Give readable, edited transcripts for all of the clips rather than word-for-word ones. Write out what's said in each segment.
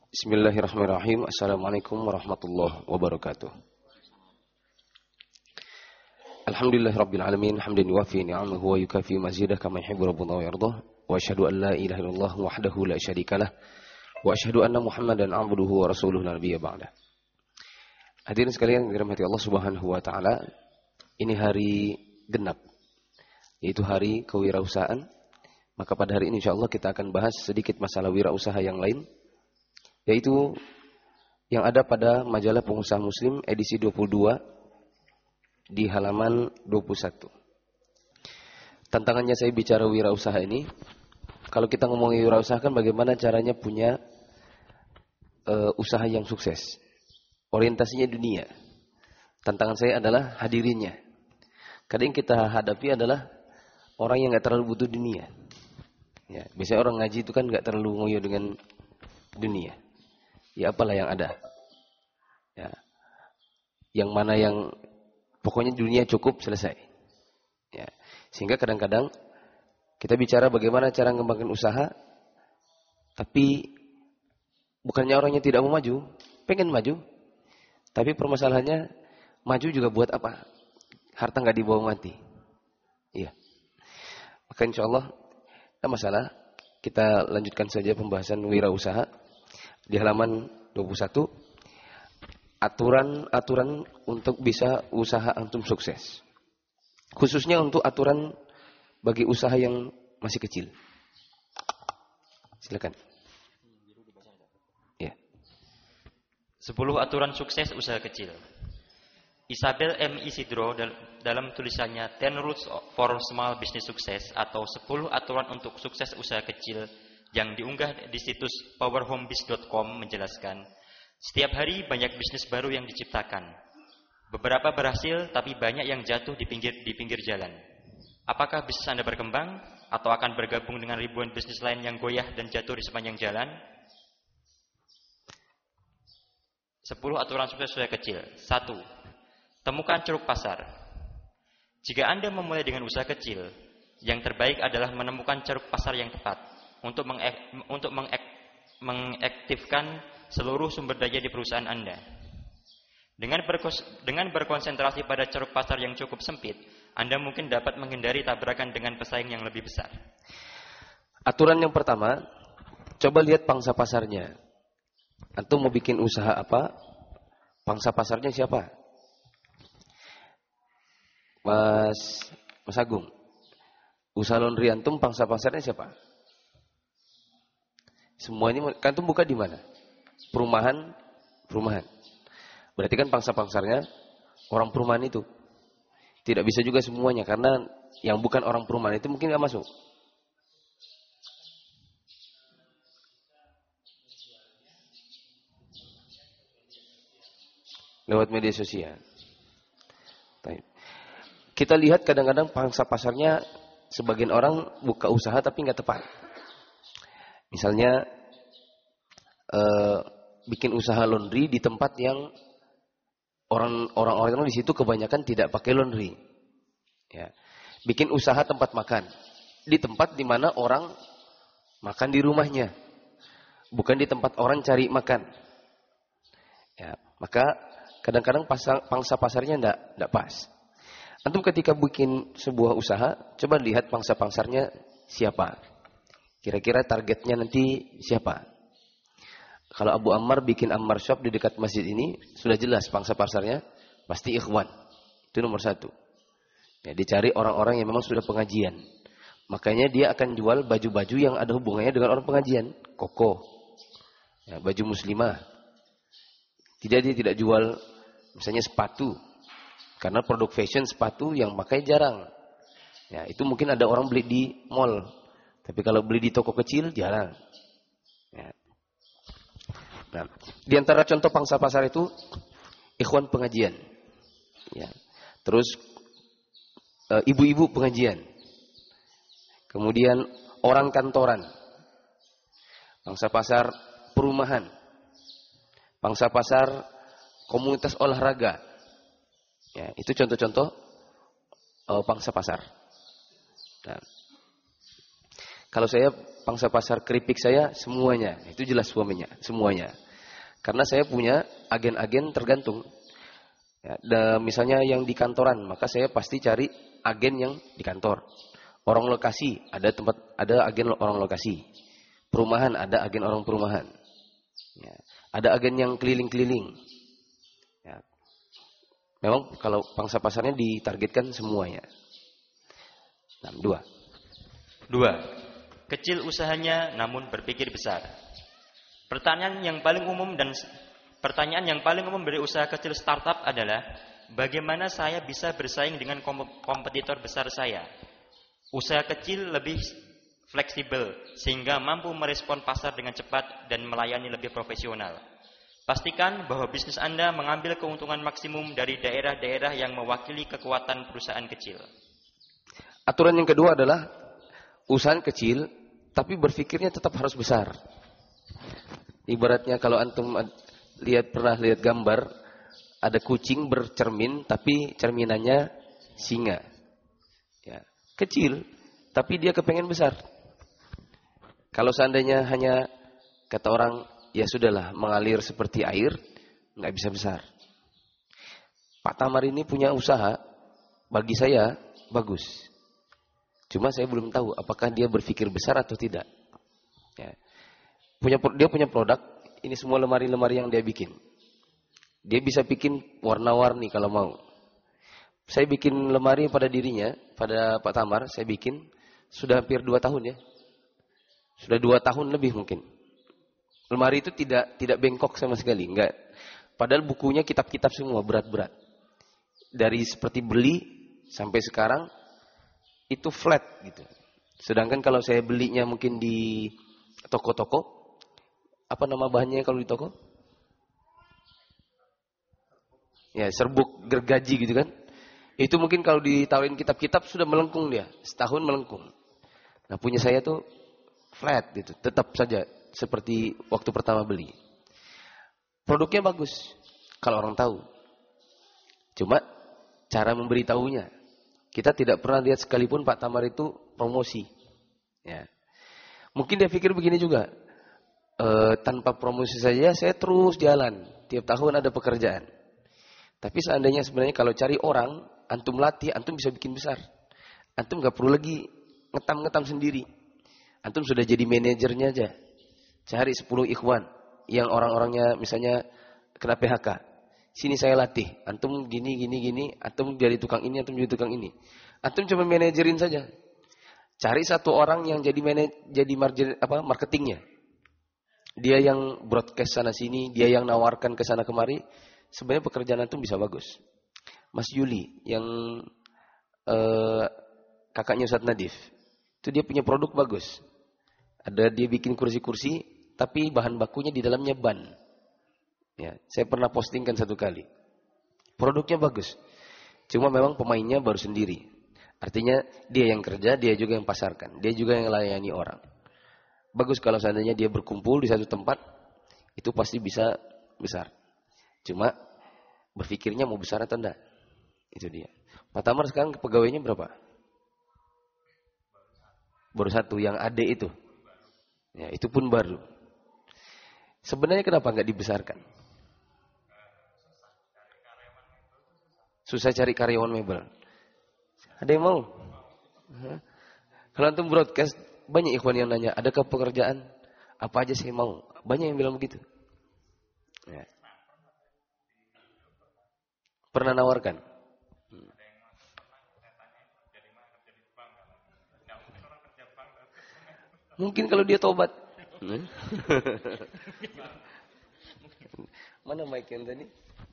Bismillahirrahmanirrahim. Assalamualaikum warahmatullahi wabarakatuh. Alhamdulillahirabbil alamin, hamdan yuwafi ni'amahu wa yukafi mazidah kama yuhibbu rabbuna wa yardah. Wa asyhadu an la ilaha illallah wahdahu la syarikalah wa asyhadu anna Muhammadan 'abduhu wa rasuluhu la nabiyya ba'dah. Hadirin sekalian yang dirahmati Allah Subhanahu wa taala, ini hari genap, yaitu hari kewirausahaan. Maka pada hari ini insyaallah kita akan bahas sedikit masalah wirausaha yang lain, yaitu yang ada pada majalah Pengusaha Muslim edisi 22 di halaman 21. Tantangannya saya bicara wirausaha ini, kalau kita ngomongin wirausaha kan bagaimana caranya punya usaha yang sukses. Orientasinya dunia. Tantangan saya adalah hadirinnya. Kadang kita hadapi adalah orang yang gak terlalu butuh dunia. Ya, biasanya orang ngaji itu kan gak terlalu ngoyo dengan dunia. Ya apalah yang ada. Ya. Yang mana yang pokoknya dunia cukup, selesai. Ya. Sehingga kadang-kadang kita bicara bagaimana cara mengembangkan usaha, tapi bukannya orangnya tidak mau maju, pengen maju. Tapi permasalahannya, maju juga buat apa? Harta nggak dibawa mati. Iya. Maka insya Allah, tidak masalah. Kita lanjutkan saja pembahasan wirausaha. Di halaman 21, aturan untuk bisa usaha antum sukses. Khususnya untuk aturan bagi usaha yang masih kecil. Silakan. Ya. 10 aturan sukses usaha kecil. Isabel M. Isidro dalam tulisannya 10 Rules for Small Business Success atau 10 aturan untuk sukses usaha kecil yang diunggah di situs powerhomebiz.com menjelaskan, setiap hari banyak bisnis baru yang diciptakan. Beberapa berhasil, tapi banyak yang jatuh di pinggir jalan. Apakah bisnis Anda berkembang atau akan bergabung dengan ribuan bisnis lain yang goyah dan jatuh di sepanjang jalan? 10 aturan sukses usaha kecil. 1. Temukan ceruk pasar. Jika Anda memulai dengan usaha kecil, yang terbaik adalah menemukan ceruk pasar yang tepat untuk mengaktifkan seluruh sumber daya di perusahaan Anda. Dengan berkonsentrasi pada ceruk pasar yang cukup sempit, Anda mungkin dapat menghindari tabrakan dengan pesaing yang lebih besar. Aturan yang pertama, coba lihat pangsa pasarnya. Antum mau bikin usaha apa? Pangsa pasarnya siapa? Mas Agung, usaha laundry antum pangsa pasarnya siapa? Semuanya kan antum buka di mana? Perumahan. Berarti kan pangsa pasarnya orang perumahan itu. Tidak bisa juga semuanya karena yang bukan orang perumahan itu mungkin nggak masuk. Lewat media sosial. Kita lihat kadang-kadang pangsa pasarnya sebagian orang buka usaha tapi nggak tepat. Misalnya bikin usaha laundry di tempat yang orang-orang di situ kebanyakan tidak pakai laundry. Ya. Bikin usaha tempat makan di tempat di mana orang makan di rumahnya, bukan di tempat orang cari makan. Ya, maka kadang-kadang pangsa pasarnya enggak pas. Antum ketika bikin sebuah usaha, coba lihat pangsa pasarnya siapa. Kira-kira targetnya nanti siapa? Kalau Abu Ammar bikin Ammar Shop di dekat masjid ini, sudah jelas pangsa pasarnya pasti ikhwan. Itu nomor 1. Ya, dicari orang-orang yang memang sudah pengajian. Makanya dia akan jual baju-baju yang ada hubungannya dengan orang pengajian. Koko, ya, baju muslimah. Dia tidak jual misalnya sepatu. Karena produk fashion sepatu yang pakai jarang. Ya, itu mungkin ada orang beli di mall. Tapi kalau beli di toko kecil, jarang. Ya. Nah, di antara contoh pangsa pasar itu, ikhwan pengajian. Ya. Terus, ibu-ibu pengajian. Kemudian, orang kantoran. Pangsa pasar perumahan. Pangsa pasar komunitas olahraga. Ya, itu contoh-contoh pangsa pasar. Nah, Kalau saya pangsa pasar keripik saya semuanya, itu jelas suaminya, semuanya. Karena saya punya agen-agen tergantung. Ya, misalnya yang di kantoran, maka saya pasti cari agen yang di kantor. Orang lokasi, ada agen orang lokasi. Perumahan, ada agen orang perumahan. Ya, ada agen yang keliling-keliling. Ya. Memang kalau pangsa pasarnya ditargetkan semuanya. 2. Kecil usahanya namun berpikir besar. Pertanyaan yang paling umum dari usaha kecil startup adalah bagaimana saya bisa bersaing dengan kompetitor besar saya. Usaha kecil lebih fleksibel sehingga mampu merespon pasar dengan cepat dan melayani lebih profesional. Pastikan bahwa bisnis Anda mengambil keuntungan maksimum dari daerah-daerah yang mewakili kekuatan perusahaan kecil. Aturan yang kedua adalah usaha kecil tapi berpikirnya tetap harus besar. Ibaratnya kalau antum pernah lihat gambar, ada kucing bercermin tapi cerminannya singa. Ya, kecil tapi dia kepengen besar. Kalau seandainya hanya kata orang, ya sudahlah mengalir seperti air, nggak bisa besar. Pak Tamar ini punya usaha, bagi saya bagus. Cuma saya belum tahu apakah dia berpikir besar atau tidak. Ya. Dia punya produk, ini semua lemari-lemari yang dia bikin. Dia bisa bikin warna-warni kalau mau. Saya bikin lemari pada dirinya, pada Pak Tamar, saya bikin sudah hampir 2 tahun ya. Sudah 2 tahun lebih mungkin. Lemari itu tidak bengkok sama sekali, enggak. Padahal bukunya kitab-kitab semua berat-berat. Dari seperti beli sampai sekarang itu flat gitu. Sedangkan kalau saya belinya mungkin di toko-toko, apa nama bahannya kalau di toko? Ya, serbuk gergaji gitu kan. Itu mungkin kalau ditawarin kitab-kitab sudah melengkung dia, setahun melengkung. Nah, punya saya tuh flat gitu, tetap saja seperti waktu pertama beli. Produknya bagus kalau orang tahu. Cuma cara memberitahunya. Kita tidak pernah lihat sekalipun Pak Tamar itu promosi. Ya. Mungkin dia pikir begini juga. Tanpa promosi saja saya terus jalan. Tiap tahun ada pekerjaan. Tapi sebenarnya kalau cari orang, antum latih, antum bisa bikin besar. Antum gak perlu lagi ngetam-ngetam sendiri. Antum sudah jadi manajernya aja. Cari 10 ikhwan yang orang-orangnya misalnya kena PHK. Sini saya latih. Antum gini. Antum jadi tukang ini, antum jadi tukang ini. Antum cuma manajerin saja. Cari satu orang yang jadi marketingnya. Dia yang broadcast sana sini, dia yang nawarkan ke sana kemari. Sebenarnya pekerjaan antum bisa bagus. Mas Yuli yang kakaknya Ustaz Nadif. Itu dia punya produk bagus. Dia bikin kursi-kursi, tapi bahan bakunya di dalamnya ban. Ya, saya pernah postingkan 1 kali. Produknya bagus. Cuma memang pemainnya baru sendiri. Artinya dia yang kerja, dia juga yang pasarkan. Dia juga yang melayani orang. Bagus kalau seandainya dia berkumpul di satu tempat, itu pasti bisa besar. Cuma berpikirnya mau besar atau enggak. Itu dia. Pak Tamar sekarang pegawainya berapa? Baru 1, yang ade itu. Ya, itu pun baru. Sebenarnya kenapa enggak dibesarkan? Susah cari karyawan mebel. Ada yang mau? Kalau antum broadcast, banyak ikhwan yang nanya, adakah pekerjaan? Apa aja saya mau? Banyak yang bilang begitu. Ya. Pernah nawarkan? Mungkin kalau dia tobat. Mana mic yang tadi?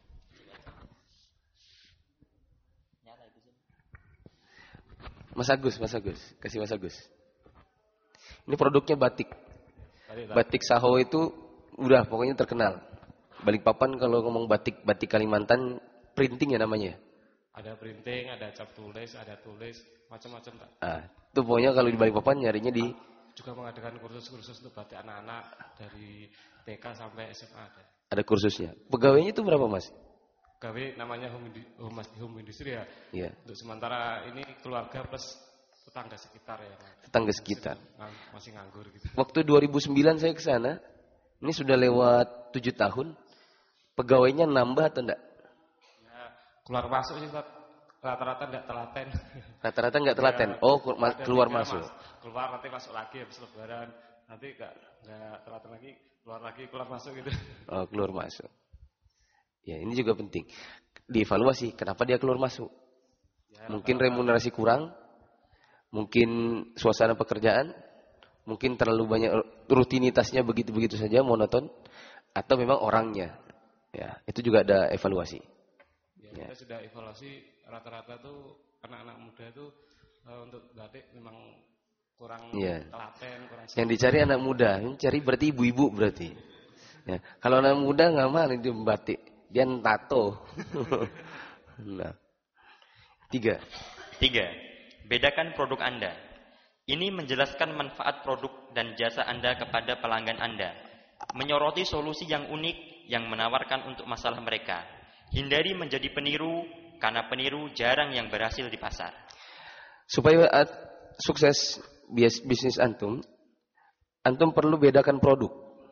Mas Agus. Kasih Mas Agus. Ini produknya batik. Batik Saho itu udah pokoknya terkenal. Balikpapan kalau ngomong batik Kalimantan, printing ya namanya. Ada printing, ada cap tulis, ada tulis, macam-macam Pak. Itu pokoknya kalau di Balikpapan nyarinya di juga mengadakan kursus-kursus untuk batik anak-anak dari TK sampai SMA ada. Ada kursusnya. Pegawainya itu berapa, Mas? Pegawai namanya home industry ya. Iya. Untuk sementara ini keluarga plus tetangga sekitar ya. Tetangga sekitar. Masih nganggur gitu. Waktu 2009 saya ke sana, ini sudah lewat 7 tahun. Pegawainya nambah atau enggak? Ya, keluar masuk sih rata-rata enggak telaten. Rata-rata enggak telaten. Ya, Oh, keluar masuk. Keluar nanti masuk lagi habis lebaran. Nanti enggak telaten lagi, keluar masuk gitu. Oh, keluar masuk. Ya, ini juga penting. Dievaluasi, kenapa dia keluar masuk? Ya, Mungkin remunerasi kurang, mungkin suasana pekerjaan, mungkin terlalu banyak rutinitasnya begitu-begitu saja, monoton, atau memang orangnya. Ya, itu juga ada evaluasi. Ya, kita sudah evaluasi rata-rata tuh anak-anak muda itu untuk batik memang kurang telaten, kurang. Yang dicari anak muda, yang cari berarti ibu-ibu berarti. Ya, kalau anak muda nggak mau dia membatik, dia tato. Nah, 3. Bedakan produk Anda. Ini menjelaskan manfaat produk dan jasa Anda kepada pelanggan Anda. Menyoroti solusi yang unik yang menawarkan untuk masalah mereka. Hindari menjadi peniru, karena peniru jarang yang berhasil di pasar. Supaya sukses bisnis antum perlu bedakan produk.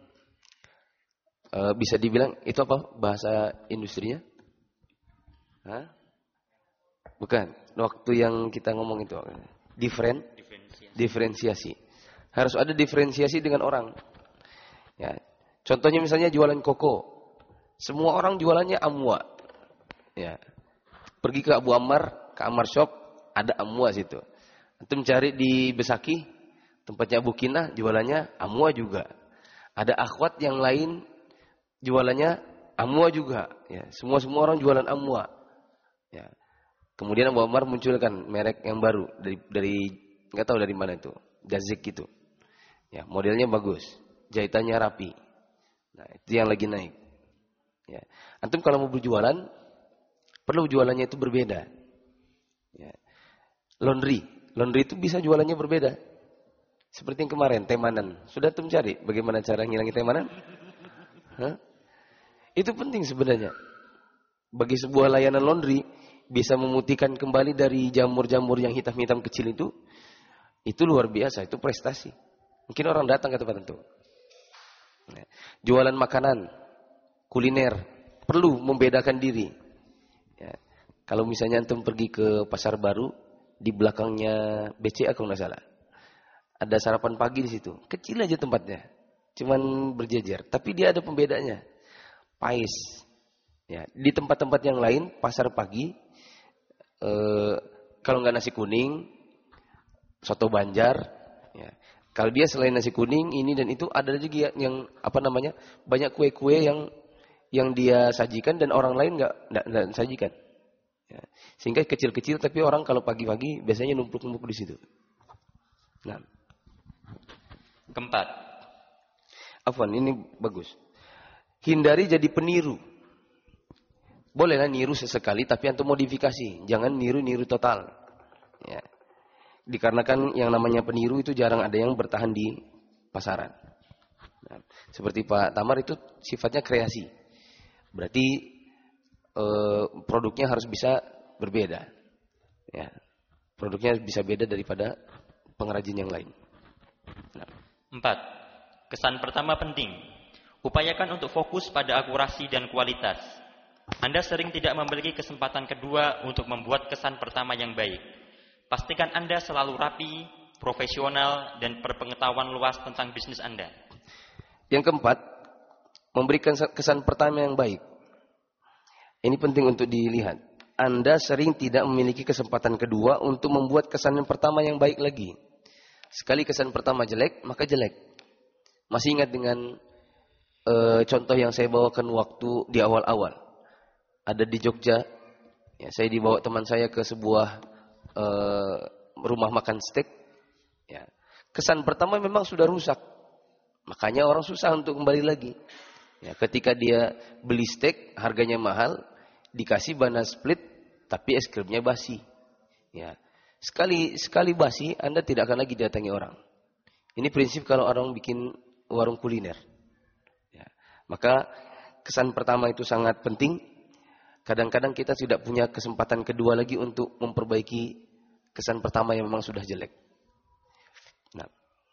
Bisa dibilang itu apa bahasa industrinya? Hah? Bukan. Waktu yang kita ngomong itu diferensiasi. Harus ada diferensiasi dengan orang. Ya. Contohnya misalnya jualan koko. Semua orang jualannya amwa. Ya. Pergi ke Abu Ammar, ke Ammar Shop, ada amwa situ. Antum cari di Besaki, tempatnya Abu Kinah, jualannya amwa juga. Ada akhwat yang lain jualannya amwa juga. Ya. Semua orang jualan amwa. Ya. Kemudian Abu Ammar munculkan merek yang baru dari nggak tahu dari mana itu, Dazik gitu. Ya, modelnya bagus, jahitannya rapi. Nah, itu yang lagi naik. Ya. Antum kalau mau berjualan, perlu jualannya itu berbeda. Ya. Laundry itu bisa jualannya berbeda. Seperti yang kemarin, temanan. Sudah antum cari bagaimana cara ngilangin temanan? Hah? Itu penting sebenarnya. Bagi sebuah layanan laundry, bisa memutihkan kembali dari jamur-jamur yang hitam-hitam kecil itu luar biasa, itu prestasi. Mungkin orang datang ke tempat itu. Jualan makanan, kuliner, perlu membedakan diri. Ya. Kalau misalnya antum pergi ke pasar baru, di belakangnya BCA kalau nggak salah, ada sarapan pagi di situ. Kecil aja tempatnya, cuman berjejer. Tapi dia ada pembedanya, Pais. Ya. Di tempat-tempat yang lain, pasar pagi, kalau nggak nasi kuning, soto Banjar. Ya. Kalau dia selain nasi kuning ini dan itu ada juga yang banyak kue-kue yang dia sajikan dan orang lain nggak sajikan. Ya. Sehingga kecil-kecil tapi orang kalau pagi-pagi biasanya numpuk-numpuk di situ. Nah. 4. Afwan, ini bagus. Hindari jadi peniru. Bolehlah niru sesekali tapi antum modifikasi, jangan niru total. Ya. Dikarenakan yang namanya peniru itu jarang ada yang bertahan di pasaran. Nah, seperti Pak Tamar itu sifatnya kreasi. Berarti produknya harus bisa berbeda. Ya. Produknya bisa beda daripada pengrajin yang lain. Nah. 4. Kesan pertama penting. Upayakan untuk fokus pada akurasi dan kualitas. Anda sering tidak memiliki kesempatan kedua untuk membuat kesan pertama yang baik. Pastikan Anda selalu rapi, profesional, dan berpengetahuan luas tentang bisnis Anda. Yang keempat, memberikan kesan pertama yang baik. Ini penting untuk dilihat. Anda sering tidak memiliki kesempatan kedua untuk membuat kesan yang pertama yang baik lagi. Sekali kesan pertama jelek, maka jelek. Masih ingat dengan contoh yang saya bawakan waktu di awal-awal. Ada di Jogja, ya, saya dibawa teman saya ke sebuah rumah makan steak. Ya. Kesan pertama memang sudah rusak, makanya orang susah untuk kembali lagi. Ya, ketika dia beli steak, harganya mahal, dikasih banana split, tapi es krimnya basi. Ya. Sekali basi, Anda tidak akan lagi datangi orang. Ini prinsip kalau orang bikin warung kuliner. Ya. Maka kesan pertama itu sangat penting. Kadang-kadang kita tidak punya kesempatan kedua lagi untuk memperbaiki kesan pertama yang memang sudah jelek. Nah.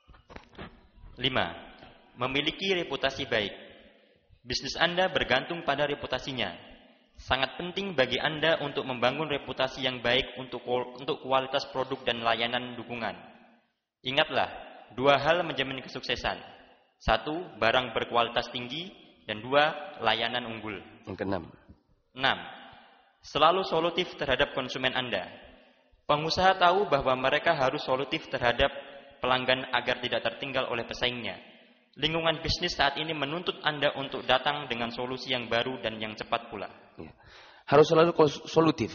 5. Memiliki reputasi baik. Bisnis Anda bergantung pada reputasinya. Sangat penting bagi Anda untuk membangun reputasi yang baik untuk kualitas produk dan layanan dukungan. Ingatlah, 2 hal menjamin kesuksesan. 1, barang berkualitas tinggi, dan 2, layanan unggul. Yang ke-6. 6. Selalu solutif terhadap konsumen Anda. Pengusaha tahu bahwa mereka harus solutif terhadap pelanggan agar tidak tertinggal oleh pesaingnya. Lingkungan bisnis saat ini menuntut Anda untuk datang dengan solusi yang baru dan yang cepat pula. Ya. Harus selalu solutif.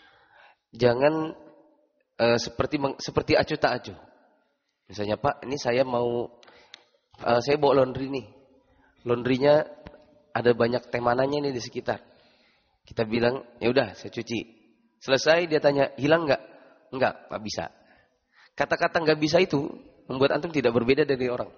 Jangan seperti acuh tak acuh. Misalnya, Pak, ini saya bawa laundry nih. Laundrynya ada banyak temanannya nih di sekitar. Kita bilang, ya udah, saya cuci. Selesai dia tanya, hilang nggak? Nggak bisa. Kata-kata nggak bisa itu membuat antum tidak berbeda dari orang.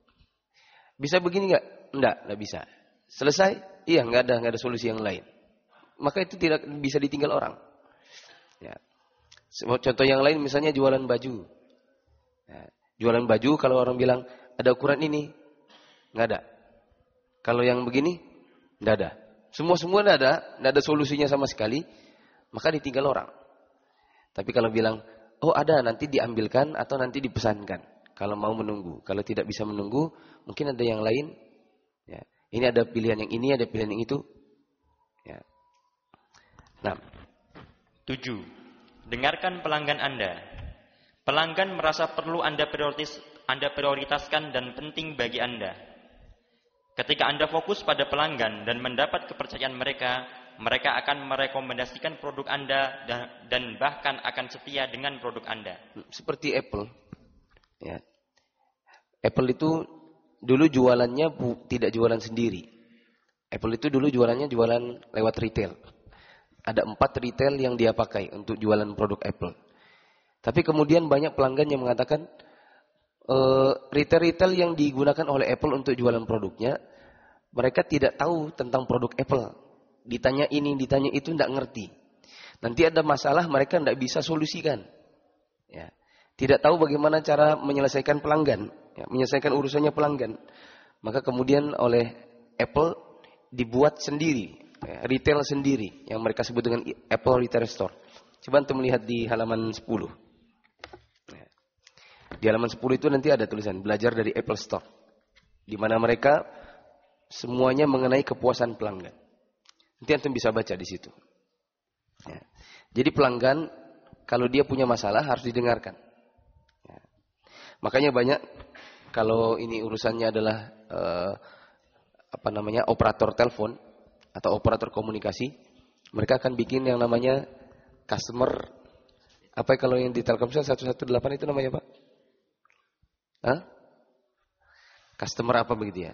Bisa begini nggak? Nggak bisa. Selesai? Iya, nggak ada solusi yang lain. Maka itu tidak bisa ditinggal orang. Ya. Contoh yang lain misalnya jualan baju. Ya. Jualan baju kalau orang bilang ada ukuran ini, nggak ada. Kalau yang begini, nggak ada. Semua nggak ada solusinya sama sekali. Maka ditinggal orang. Tapi kalau bilang, oh ada, nanti diambilkan atau nanti dipesankan. Kalau mau menunggu. Kalau tidak bisa menunggu, mungkin ada yang lain. Ya. Ini ada pilihan yang ini, ada pilihan yang itu. Ya. 6. 7. Dengarkan pelanggan Anda. Pelanggan merasa perlu Anda prioritaskan dan penting bagi Anda. Ketika Anda fokus pada pelanggan dan mendapat kepercayaan mereka akan merekomendasikan produk Anda dan bahkan akan setia dengan produk Anda. Seperti Apple. Ya. Apple itu dulu jualannya tidak jualan sendiri. Apple itu dulu jualannya jualan lewat retail. Ada 4 retail yang dia pakai untuk jualan produk Apple. Tapi kemudian banyak pelanggan yang mengatakan retail-retail yang digunakan oleh Apple untuk jualan produknya, mereka tidak tahu tentang produk Apple. Ditanya ini, ditanya itu, tidak ngerti. Nanti ada masalah mereka tidak bisa solusikan. Ya. Tidak tahu bagaimana cara menyelesaikan pelanggan, ya, menyelesaikan urusannya pelanggan. Maka kemudian oleh Apple dibuat sendiri, ya, retail sendiri yang mereka sebut dengan Apple Retail Store. Coba antum melihat di halaman 10. Ya. Di halaman 10 itu nanti ada tulisan belajar dari Apple Store, di mana mereka semuanya mengenai kepuasan pelanggan. Nanti antum bisa baca di situ. Ya. Jadi pelanggan kalau dia punya masalah harus didengarkan. Makanya banyak kalau ini urusannya adalah operator telepon atau operator komunikasi, mereka akan bikin yang namanya customer kalau yang di Telkomsel 118 itu namanya Pak? Hah? Customer apa begitu ya?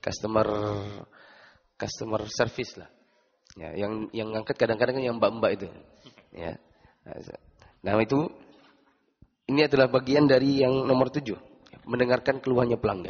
Customer service lah. Ya, yang ngangkat kadang-kadang yang mbak-mbak itu. Ya. Nah, ini adalah bagian dari yang nomor 7. Mendengarkan keluhannya pelanggan.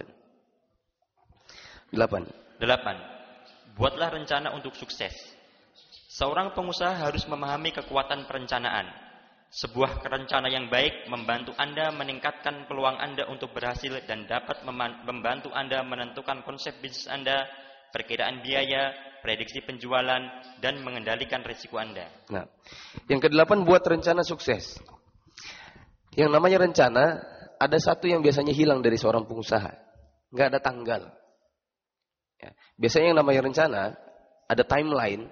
8. Buatlah rencana untuk sukses. Seorang pengusaha harus memahami kekuatan perencanaan. Sebuah rencana yang baik membantu Anda meningkatkan peluang Anda untuk berhasil dan dapat membantu Anda menentukan konsep bisnis Anda, perkiraan biaya, prediksi penjualan, dan mengendalikan risiko Anda. Nah, yang ke-8 buat rencana sukses. Yang namanya rencana, ada satu yang biasanya hilang dari seorang pengusaha. Nggak ada tanggal. Ya. Biasanya yang namanya rencana, ada timeline,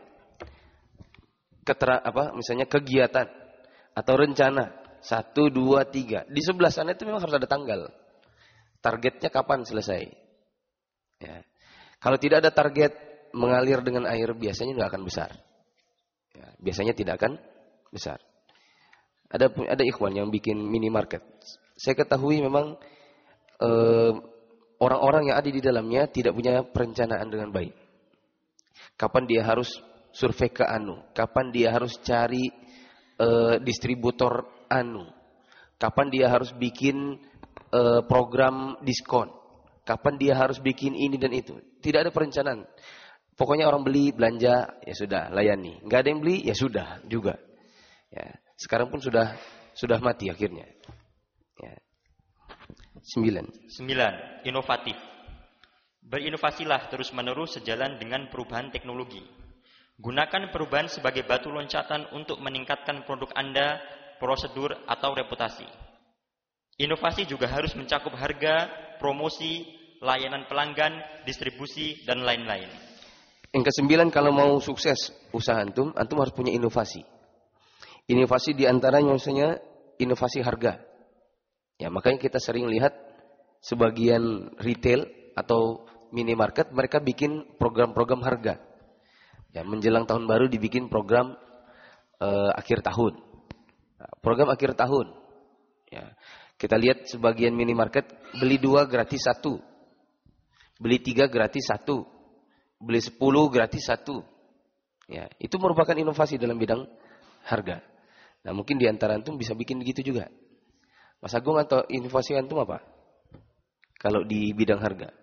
misalnya kegiatan, atau rencana, 1, 2, 3. Di sebelah sana itu memang harus ada tanggal. Targetnya kapan selesai. Ya. Kalau tidak ada target, mengalir dengan air, biasanya nggak akan besar. Ya. Biasanya tidak akan besar. Ada ikhwan yang bikin minimarket. Saya ketahui memang orang-orang yang ada di dalamnya tidak punya perencanaan dengan baik. Kapan dia harus survei ke kapan dia harus cari distributor kapan dia harus bikin program diskon, kapan dia harus bikin ini dan itu. Tidak ada perencanaan. Pokoknya orang beli belanja, ya sudah layani. Nggak ada yang beli, ya sudah juga. Ya. Sekarang pun sudah sudah mati akhirnya. Ya. 9. Inovatif. Berinovasilah terus-menerus sejalan dengan perubahan teknologi. Gunakan perubahan sebagai batu loncatan untuk meningkatkan produk Anda, prosedur, atau reputasi. Inovasi juga harus mencakup harga, promosi, layanan pelanggan, distribusi, dan lain-lain. Yang ke-9, kalau mau sukses usaha antum harus punya inovasi. Inovasi diantaranya misalnya inovasi harga. Ya, makanya kita sering lihat sebagian retail atau minimarket mereka bikin program-program harga. Ya, menjelang tahun baru dibikin program akhir tahun. Nah, program akhir tahun. Ya, kita lihat sebagian minimarket beli 2 gratis 1. Beli 3 gratis 1. Beli 10 gratis 1. Ya, itu merupakan inovasi dalam bidang harga. Nah, mungkin di antara antum bisa bikin gitu juga. Mas Agung, atau inovasi antum apa? Kalau di bidang harga.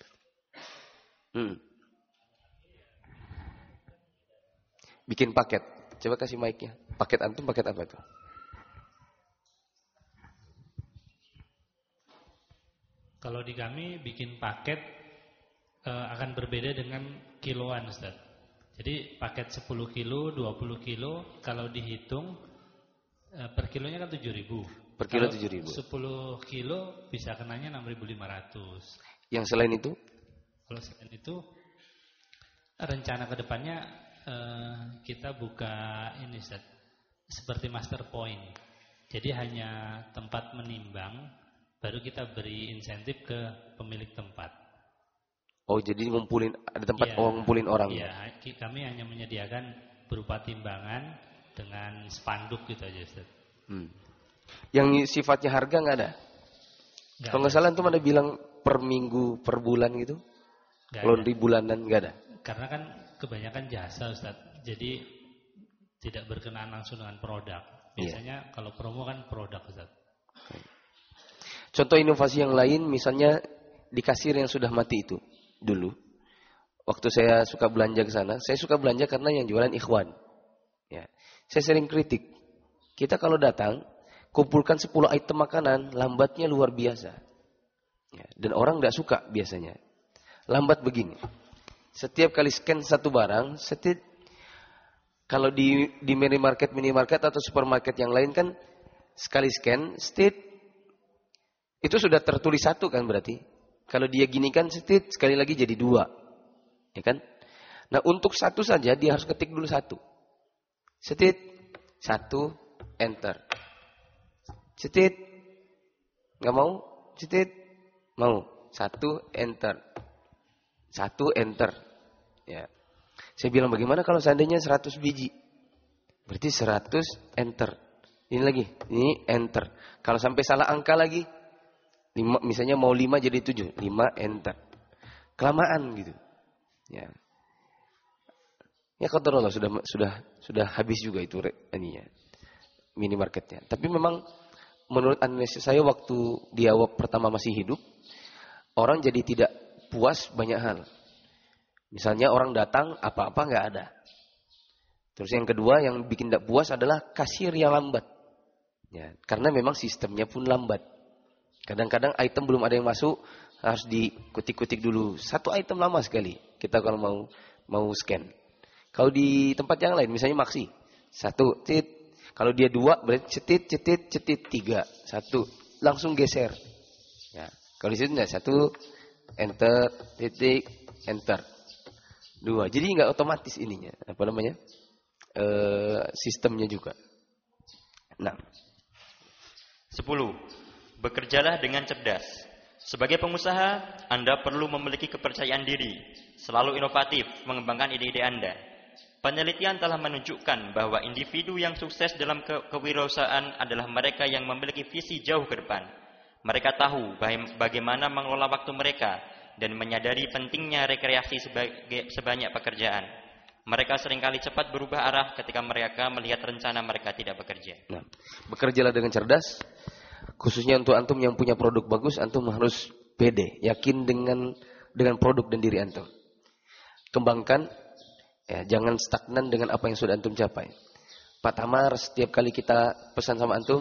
Bikin paket. Coba kasih mic-nya. Paket antum paket apa itu? Kalau di kami bikin paket akan berbeda dengan kiloan, Ustaz. Jadi paket 10 kilo, 20 kilo, kalau dihitung per kilonya kan 7.000. Per kilo 7.000. 10 kilo bisa kenanya 6.500. Yang selain itu? Kalau selain itu, rencana kedepannya kita buka ini, Ustaz, seperti master point. Jadi hanya tempat menimbang, baru kita beri insentif ke pemilik tempat. Oh, jadi ngumpulin, ada tempat Ya, ngumpulin orang. Iya, kami hanya menyediakan berupa timbangan dengan spanduk gitu aja, Ustaz. Yang sifatnya harga nggak ada? Kalau nggak salah antum ada bilang per minggu, per bulan gitu? Laundry bulanan nggak ada? Karena kan kebanyakan jasa, Ustaz. Jadi tidak berkenaan langsung dengan produk. Biasanya kalau promo kan produk, Ustaz. Contoh inovasi yang lain, misalnya di kasir yang sudah mati itu dulu. Waktu saya suka belanja ke sana, saya suka belanja karena yang jualan ikhwan. Ya. Saya sering kritik. Kita kalau datang, kumpulkan 10 item makanan, lambatnya luar biasa. Ya. Dan orang nggak suka biasanya. Lambat begini. Setiap kali scan satu barang, kalau di minimarket atau supermarket yang lain kan sekali scan, itu sudah tertulis 1 kan berarti. Kalau dia gini kan sekali lagi jadi 2. Ya kan? Nah, untuk 1 saja dia harus ketik dulu 1. 1 enter. Nggak mau? Mau. 1 enter. 1 enter. Ya. Saya bilang bagaimana kalau seandainya 100 biji? Berarti 100 enter. Ini lagi, ini enter. Kalau sampai salah angka lagi, 5, misalnya mau 5 jadi 7, 5 enter. Kelamaan gitu. Ya. Ya qadarullah sudah habis juga itu ininya. Minimarketnya. Tapi memang menurut analisis saya waktu dia pertama masih hidup, orang jadi tidak puas banyak hal. Misalnya orang datang apa-apa nggak ada. Terus yang kedua yang bikin tidak puas adalah kasir yang lambat. Ya, karena memang sistemnya pun lambat. Kadang-kadang item belum ada yang masuk, harus dikutik-kutik dulu. 1 item lama sekali. Kita kalau mau scan. Kalau di tempat yang lain, misalnya Maxi, 1 kalau dia 2 berarti cetit 3, 1 langsung geser. Ya, kalau di situ enggak, 1 enter, enter. 2. Jadi nggak otomatis ininya. Apa namanya? Sistemnya juga. Nah. 10. Bekerjalah dengan cerdas. Sebagai pengusaha, Anda perlu memiliki kepercayaan diri, selalu inovatif, mengembangkan ide-ide Anda. Penelitian telah menunjukkan bahwa individu yang sukses dalam kewirausahaan adalah mereka yang memiliki visi jauh ke depan. Mereka tahu bagaimana mengelola waktu mereka dan menyadari pentingnya rekreasi sebanyak pekerjaan. Mereka seringkali cepat berubah arah ketika mereka melihat rencana mereka tidak bekerja. Nah, bekerjalah dengan cerdas. Khususnya untuk antum yang punya produk bagus, antum harus pede, yakin dengan produk dan diri antum. Kembangkan, ya, jangan stagnan dengan apa yang sudah antum capai. Pak Tamar, setiap kali kita pesan sama antum,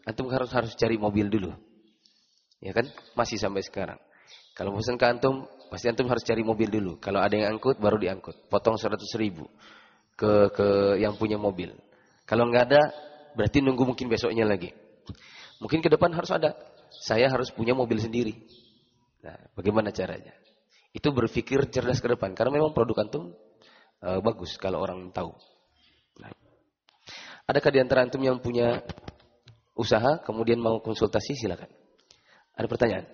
antum harus cari mobil dulu. Ya kan? Masih sampai sekarang. Kalau pesan ke antum, pasti antum harus cari mobil dulu. Kalau ada yang angkut, baru diangkut. Potong 100.000 ke yang punya mobil. Kalau nggak ada, berarti nunggu mungkin besoknya lagi. Mungkin ke depan harus ada. Saya harus punya mobil sendiri. Nah, bagaimana caranya? Itu berpikir cerdas ke depan. Karena memang produk antum bagus kalau orang tahu. Nah, adakah di antara antum yang punya usaha, kemudian mau konsultasi, silakan. Ada pertanyaan?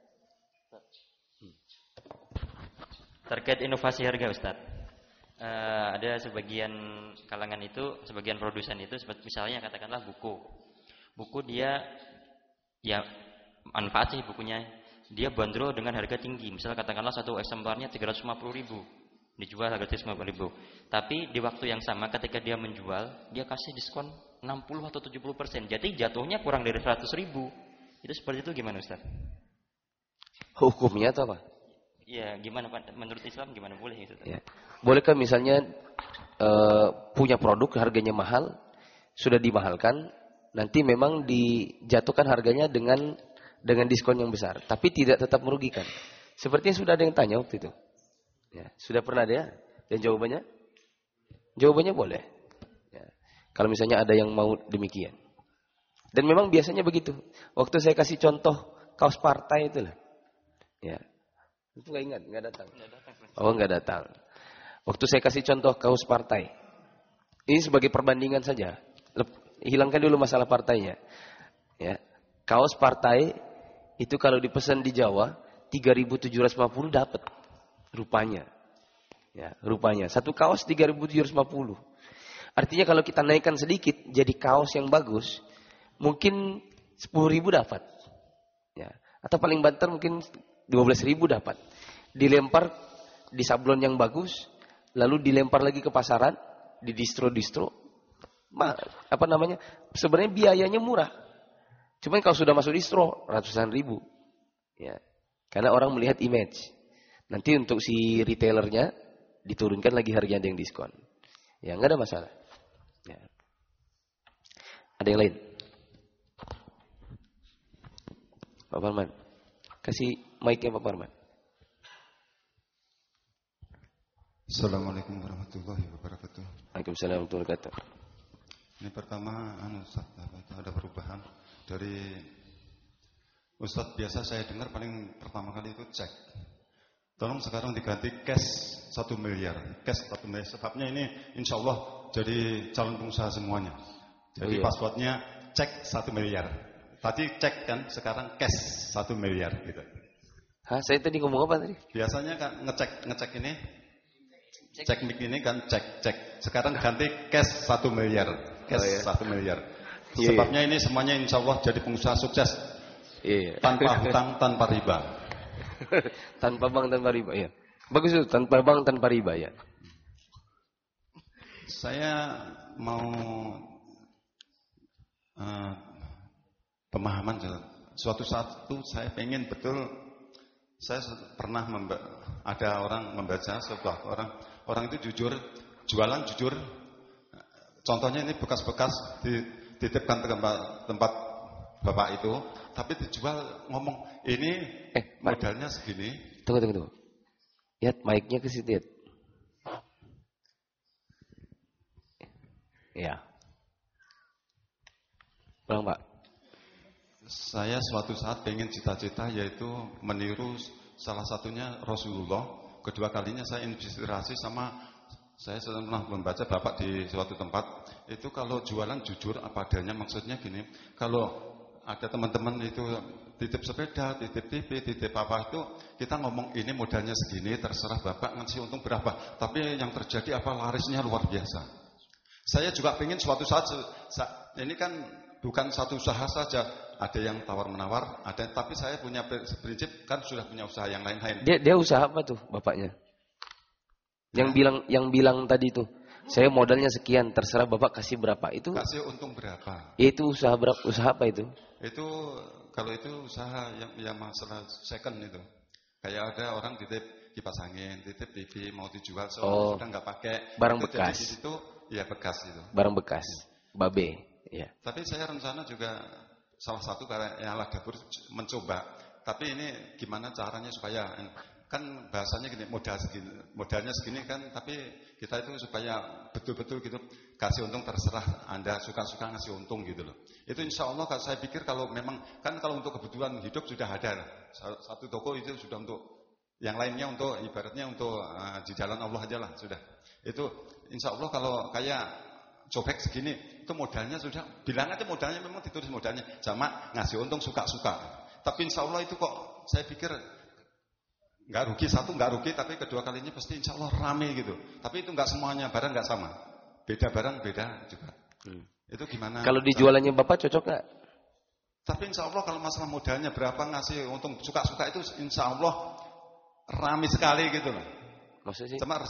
Terkait inovasi harga, Ustaz. Ada sebagian kalangan itu, sebagian produsen itu, misalnya katakanlah buku. Buku dia, ya manfaat sih bukunya. Dia bandrol dengan harga tinggi. Misalnya katakanlah satu eksemplarnya 350.000. Dijual harga 350.000. Tapi di waktu yang sama ketika dia menjual, dia kasih diskon 60 atau 70%. Jadi jatuhnya kurang dari 100.000. Itu seperti itu gimana, Ustaz? Hukumnya atau apa? Iya, gimana Pak? Menurut Islam gimana boleh itu? Ya. Bolehkah misalnya punya produk harganya mahal, sudah dimahalkan, nanti memang dijatuhkan harganya dengan diskon yang besar, tapi tidak tetap merugikan. Sepertinya sudah ada yang tanya waktu itu. Ya, sudah pernah ada ya? Dan jawabannya boleh. Ya. Kalau misalnya ada yang mau demikian. Dan memang biasanya begitu. Waktu saya kasih contoh kaos partai itulah. Ya. Itu nggak ingat, nggak datang. Oh, nggak datang. Waktu saya kasih contoh kaos partai. Ini sebagai perbandingan saja. Hilangkan dulu masalah partainya. Ya. Kaos partai itu kalau dipesan di Jawa 3.750 dapat. Rupanya. Ya, rupanya. Satu kaos 3.750. Artinya kalau kita naikkan sedikit jadi kaos yang bagus, mungkin 10.000 dapat. Ya. Atau paling banter mungkin 12.000 dapat. Dilempar di sablon yang bagus, lalu dilempar lagi ke pasaran, di distro-distro. Sebenarnya biayanya murah. Cuman kalau sudah masuk distro, ratusan ribu. Ya. Karena orang melihat image. Nanti untuk si retailernya diturunkan lagi harganya yang diskon. Ya, nggak ada masalah. Ya. Ada yang lain? Pak Parman. Kasih mic-nya Pak Parman. Assalamualaikum warahmatullahi wabarakatuh. Waalaikumsalam warahmatullahi wabarakatuh. Ini pertama, Ustaz, ada perubahan dari Ustaz. Biasa saya dengar paling pertama kali itu cek. Tolong sekarang diganti cash 1 miliar. Cash 1 miliar. Sebabnya ini insya Allah jadi calon pengusaha semuanya. Jadi passwordnya cek 1 miliar. Tadi cek kan, sekarang cash 1 miliar gitu. Hah, saya tadi ngomong apa tadi? Biasanya kan ngecek ini, cek mic ini kan cek. Sekarang ganti cash 1 miliar. Cash 1 miliar. Sebabnya ini semuanya insya Allah jadi pengusaha sukses. Tanpa hutang, tanpa riba. Tanpa bank, tanpa riba, ya. Bagus itu, tanpa bank, tanpa riba, ya. Saya mau pemahaman. Suatu saat itu saya pengen betul. Saya pernah ada orang membaca sebuah orang itu jujur, jualan jujur. Contohnya ini bekas-bekas dititipkan ke tempat bapak itu, tapi dijual ngomong ini modalnya segini. Tunggu. Lihat mic-nya ke situ. Ya. Ulang, Pak. Saya suatu saat pengen cita-cita yaitu meniru salah satunya Rasulullah. Kedua kalinya saya inspirasi sama saya pernah membaca bapak di suatu tempat itu kalau jualan jujur apa adanya, maksudnya gini, kalau ada teman-teman itu titip sepeda, titip TV, titip apa itu kita ngomong ini modalnya segini, terserah bapak ngasih untung berapa, tapi yang terjadi apa larisnya luar biasa. Saya juga pengen suatu saat ini kan bukan satu usaha saja, ada yang tawar-menawar, tapi saya punya prinsip kan sudah punya usaha yang lain-lain. Dia usaha apa tuh bapaknya? Yang bilang tadi tuh, saya modalnya sekian, terserah bapak kasih berapa itu? Kasih untung berapa? Itu usaha berapa? Usaha apa itu? Itu kalau itu usaha yang masalah second itu. Kayak ada orang titip kipas angin, titip TV mau dijual, sudah nggak pakai. Barang itu bekas. Jadi di situ ya bekas itu. Barang bekas, babe. Ya. Tapi saya rencana juga salah satu karena yang ala dapur mencoba. Tapi ini gimana caranya supaya kan bahasanya gini, modalnya segini kan, tapi kita itu supaya betul-betul gitu kasih untung terserah Anda suka-suka ngasih untung gitu loh. Itu insya Allah saya pikir kalau memang kan kalau untuk kebutuhan hidup sudah ada satu toko itu sudah untuk yang lainnya untuk ibaratnya untuk di jalan Allah aja lah sudah. Itu insya Allah kalau kayak cobek segini itu modalnya sudah bilang aja modalnya memang ditulis modalnya sama ngasih untung suka-suka. Tapi insya Allah itu kok saya pikir nggak rugi, satu nggak rugi, tapi kedua kalinya pasti insya Allah rame gitu. Tapi itu nggak semuanya, barang nggak sama. Beda barang beda juga. Itu gimana? Kalau dijualannya Bapak cocok nggak? Tapi insya Allah kalau masalah modalnya berapa ngasih untung suka-suka itu insya Allah rame sekali gitu loh. Maksudnya sih? Cuma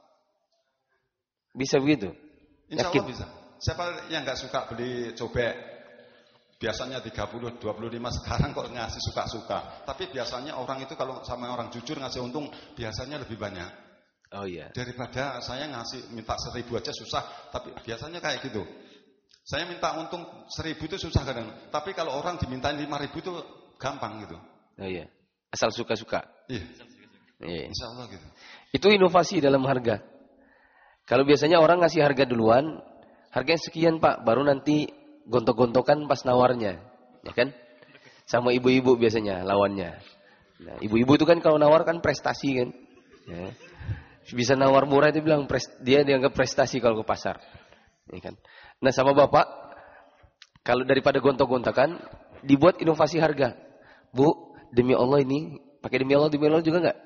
bisa begitu? Insya Yakin? Allah bisa. Siapa yang nggak suka beli cobek? Biasanya 30, 25, sekarang kok ngasih suka-suka. Tapi biasanya orang itu kalau sama orang jujur ngasih untung biasanya lebih banyak. Oh iya. Daripada saya ngasih minta 1.000 aja susah, tapi biasanya kayak gitu. Saya minta untung 1.000 itu susah kadang. Tapi kalau orang dimintain 5.000 itu gampang gitu. Oh iya. Asal suka-suka. Iya. Iya. Insya Allah gitu. Itu inovasi dalam harga. Kalau biasanya orang ngasih harga duluan, harganya sekian Pak, baru nanti gontok-gontokan pas nawarnya, ya kan? Sama ibu-ibu biasanya lawannya. Nah, ibu-ibu itu kan kalau nawar kan prestasi kan, ya. Bisa nawar murah itu bilang dia dianggap prestasi kalau ke pasar, ya kan? Nah sama bapak, kalau daripada gontok-gontokan, dibuat inovasi harga. Bu, demi Allah ini, pakai demi Allah juga nggak?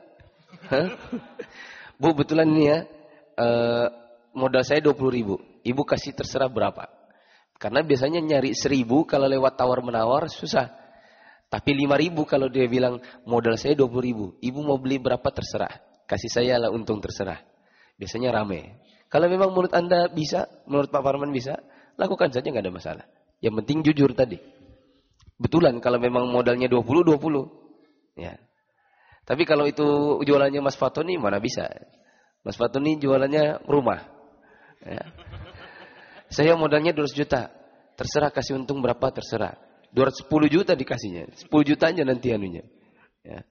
Bu betulan ini ya, modal saya 20.000, ibu kasih terserah berapa? Karena biasanya nyari 1.000 kalau lewat tawar-menawar susah. Tapi 5.000 kalau dia bilang modal saya 20.000. Ibu mau beli berapa terserah. Kasih saya lah untung terserah. Biasanya rame. Kalau memang menurut Anda bisa, menurut Pak Farman bisa, lakukan saja nggak ada masalah. Yang penting jujur tadi. Betulan kalau memang modalnya 20. Ya. Tapi kalau itu jualannya Mas Fatoni mana bisa. Mas Fatoni jualannya rumah. Ya. Saya modalnya 200 juta. Terserah kasih untung berapa terserah. 210 juta dikasihnya. 10 juta aja nanti anunya. Ya.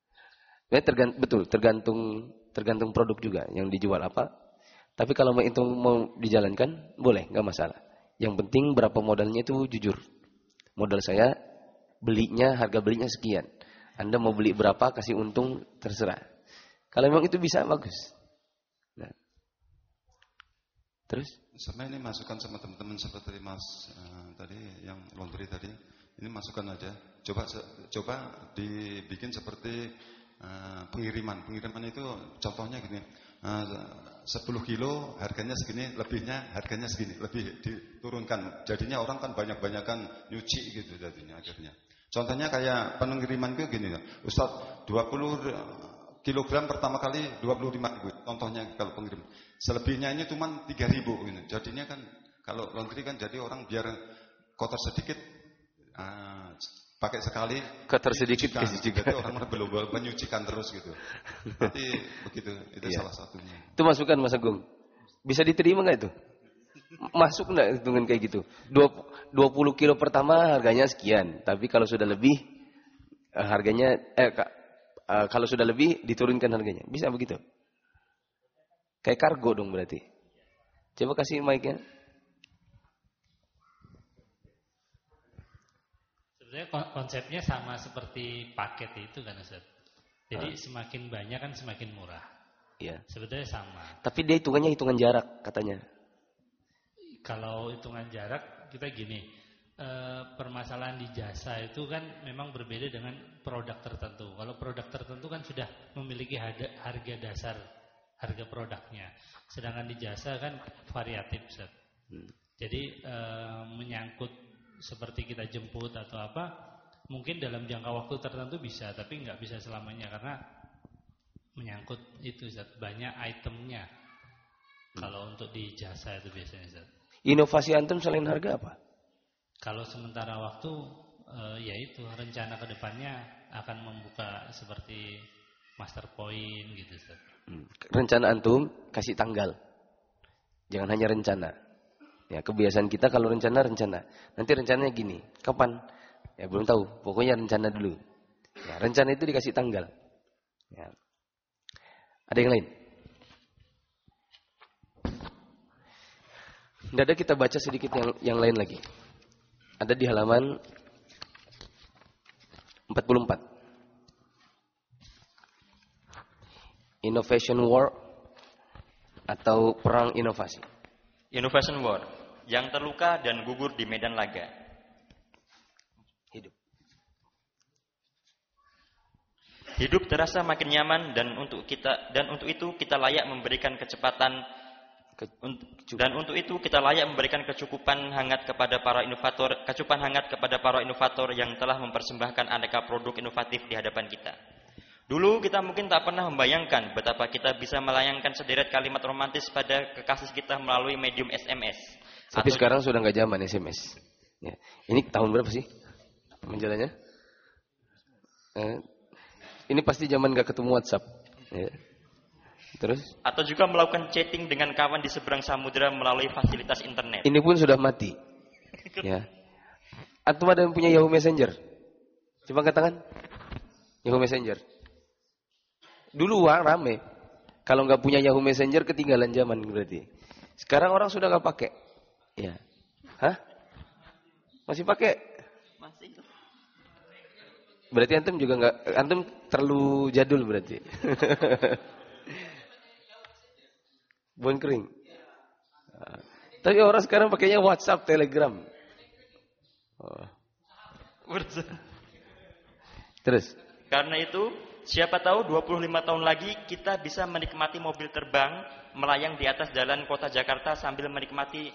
Tergantung produk juga yang dijual apa. Tapi kalau itu mau dijalankan boleh, nggak masalah. Yang penting berapa modalnya itu jujur. Modal saya belinya harga belinya sekian. Anda mau beli berapa kasih untung terserah. Kalau memang itu bisa bagus. Nah. Terus? Sama ini masukan sama teman-teman seperti Mas tadi yang laundry tadi. Ini masukan aja. Coba dibikin seperti pengiriman. Pengiriman itu contohnya gini. 10 kilo harganya segini, lebihnya harganya segini, lebih diturunkan. Jadinya orang kan banyak-banyakan nyuci gitu jadinya akhirnya. Contohnya kayak pengiriman itu gini. Ustaz 20 kilogram pertama kali 25.000. Contohnya kalau pengirim. Selebihnya ini cuma 3.000 gitu. Jadinya kan kalau laundry kan jadi orang biar kotor sedikit pakai sekali, kotor sedikit kasih juga. Jadi orang belum menyucikan terus gitu. Nanti begitu, itu salah satunya. Itu masukan Mas Agung. Bisa diterima nggak itu? Masuk nggak hitungan kayak gitu? 20 kilo pertama harganya sekian, tapi kalau sudah lebih harganya kalau sudah lebih diturunkan harganya. Bisa begitu? Kayak kargo dong berarti. Coba kasih mic-nya. Sebenarnya konsepnya sama seperti paket itu kan Ustaz. Jadi semakin banyak kan semakin murah. Iya. Sebetulnya sama. Tapi dia hitungannya hitungan jarak katanya. Kalau hitungan jarak kita gini. Permasalahan di jasa itu kan memang berbeda dengan produk tertentu. Kalau produk tertentu kan sudah memiliki harga dasar, harga produknya. Sedangkan di jasa kan variatif, Ustaz. Jadi menyangkut seperti kita jemput atau apa, mungkin dalam jangka waktu tertentu bisa, tapi nggak bisa selamanya karena menyangkut itu, Ustaz, banyak itemnya. Kalau untuk di jasa itu biasanya, Ustaz. Inovasi antum selain harga apa? Kalau sementara waktu, yaitu rencana kedepannya akan membuka seperti master point gitu, Ustaz. Rencana antum kasih tanggal, jangan hanya rencana. Ya kebiasaan kita kalau rencana. Nanti rencananya gini, kapan? Ya belum tahu, pokoknya rencana dulu. Ya, rencana itu dikasih tanggal. Ya. Ada yang lain? Tidak ada, kita baca sedikit yang lain lagi. Ada di halaman 44. Innovation War atau perang inovasi. Innovation War, yang terluka dan gugur di medan laga. Hidup terasa makin nyaman dan untuk itu kita layak memberikan kecepatan kecukupan hangat kepada para inovator yang telah mempersembahkan aneka produk inovatif di hadapan kita. Dulu kita mungkin tak pernah membayangkan betapa kita bisa melayangkan sederet kalimat romantis pada kekasih kita melalui medium SMS. Tapi sekarang sudah nggak zaman SMS. Ya. Ini tahun berapa sih menjalannya? Ini pasti zaman nggak ketemu WhatsApp. Ya. Terus? Atau juga melakukan chatting dengan kawan di seberang samudera melalui fasilitas internet. Ini pun sudah mati. Ya. Atau ada yang punya Yahoo Messenger? Coba katakan. Yahoo Messenger. Dulu rame. Kalau nggak punya Yahoo Messenger ketinggalan zaman berarti. Sekarang orang sudah nggak pakai. Ya. Hah? Masih pakai? Masih. Berarti antum terlalu jadul berarti. Bon kering. Tapi orang sekarang pakainya WhatsApp, Telegram. Terus? Karena itu, siapa tahu 25 tahun lagi kita bisa menikmati mobil terbang melayang di atas jalan kota Jakarta sambil menikmati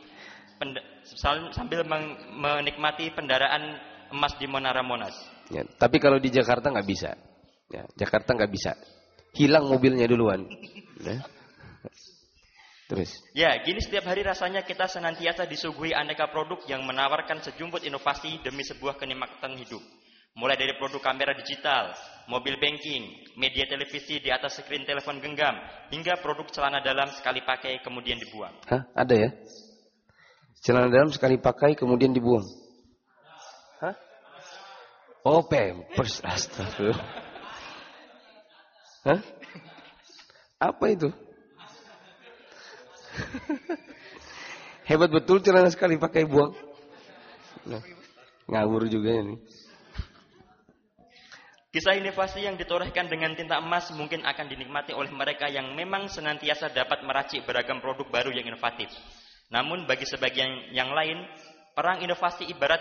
pendaraan emas di Menara Monas. Ya, tapi kalau di Jakarta nggak bisa. Ya, Jakarta nggak bisa. Hilang mobilnya duluan. Ya. Terus. Ya, gini setiap hari rasanya kita senantiasa disuguhi aneka produk yang menawarkan sejumput inovasi demi sebuah kenikmatan hidup. Mulai dari produk kamera digital, mobil banking, media televisi di atas skrin telepon genggam, hingga produk celana dalam sekali pakai kemudian dibuang. Hah? Ada ya? Celana dalam sekali pakai kemudian dibuang. Hah? Oh, Pampers. Astagfirullah. Hah? Apa itu? Hebat betul celana sekali pakai buang. Nah, ngawur juga ini. Kisah inovasi yang ditorehkan dengan tinta emas mungkin akan dinikmati oleh mereka yang memang senantiasa dapat meracik beragam produk baru yang inovatif. Namun bagi sebagian yang lain, perang inovasi ibarat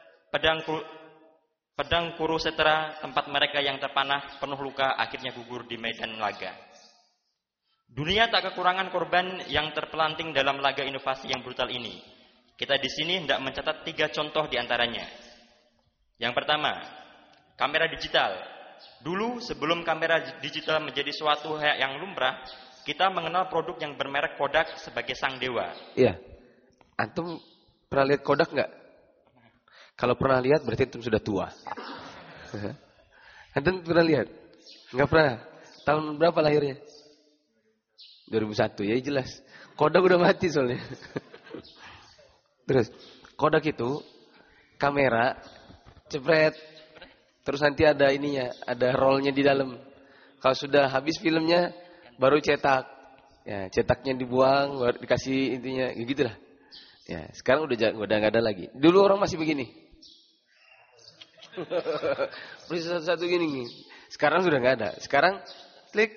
pedang Kurusetra, tempat mereka yang terpanah penuh luka akhirnya gugur di medan laga. Dunia tak kekurangan korban yang terpelanting dalam laga inovasi yang brutal ini. Kita di sini hendak mencatat 3 contoh di antaranya. Yang pertama, kamera digital. Dulu sebelum kamera digital menjadi suatu yang lumrah, kita mengenal produk yang bermerek Kodak sebagai sang dewa. Iya. Antum pernah lihat Kodak nggak? Kalau pernah lihat berarti antum sudah tua. Antum pernah lihat? Nggak pernah. Tahun berapa lahirnya? 2001, ya jelas. Kodak udah mati soalnya. Terus, Kodak itu kamera, cepret, terus nanti ada ininya, ada rollnya di dalam. Kalau sudah habis filmnya, baru cetak. Ya, cetaknya dibuang, baru dikasih intinya, gitu lah. Ya, sekarang udah nggak ada lagi. Dulu orang masih begini. Persis satu-satu gini. Sekarang sudah nggak ada. Sekarang klik.